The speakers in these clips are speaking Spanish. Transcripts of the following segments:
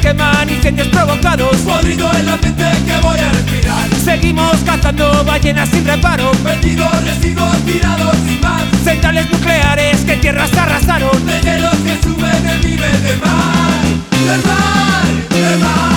queman incendios provocados. Podrido el ambiente que voy a respirar. Seguimos cazando ballenas sin reparo. Vertidos residuos tirados sin más. Centrales nucleares que tierras arrasaron. Desde que suben el nivel del mar. Del mar, del mar.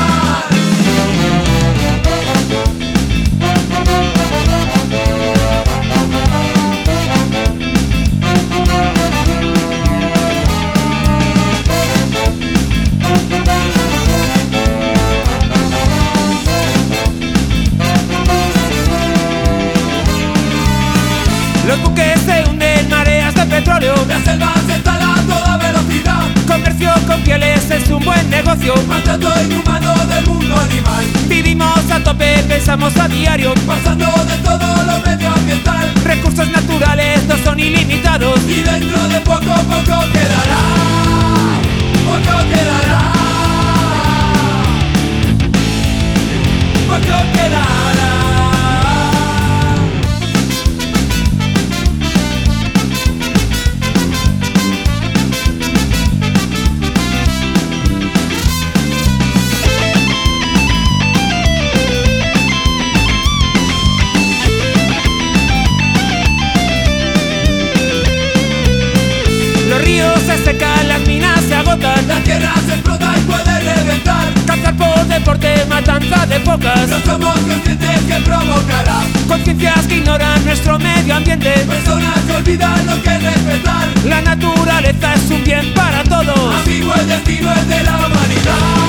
Los buques se hunden, mareas de petróleo. La selva se tala a toda velocidad. Comercio con pieles es un buen negocio. Maltrato inhumano del mundo animal. Vivimos a tope, pensamos a diario. Pasando de todo lo medioambiental. Recursos naturales no son ilimitados. Y dentro de poco quedará. Poco quedará. Poco quedará. Los ríos se secan, las minas se agotan. La tierra se explota y puede reventar. Cazar por deporte, matanza de focas. No somos conscientes que provocará. Conciencias que ignoran nuestro medio ambiente. Personas que olvidan lo que es respetar. La naturaleza es un bien para todos. Amigo, el destino es de la humanidad.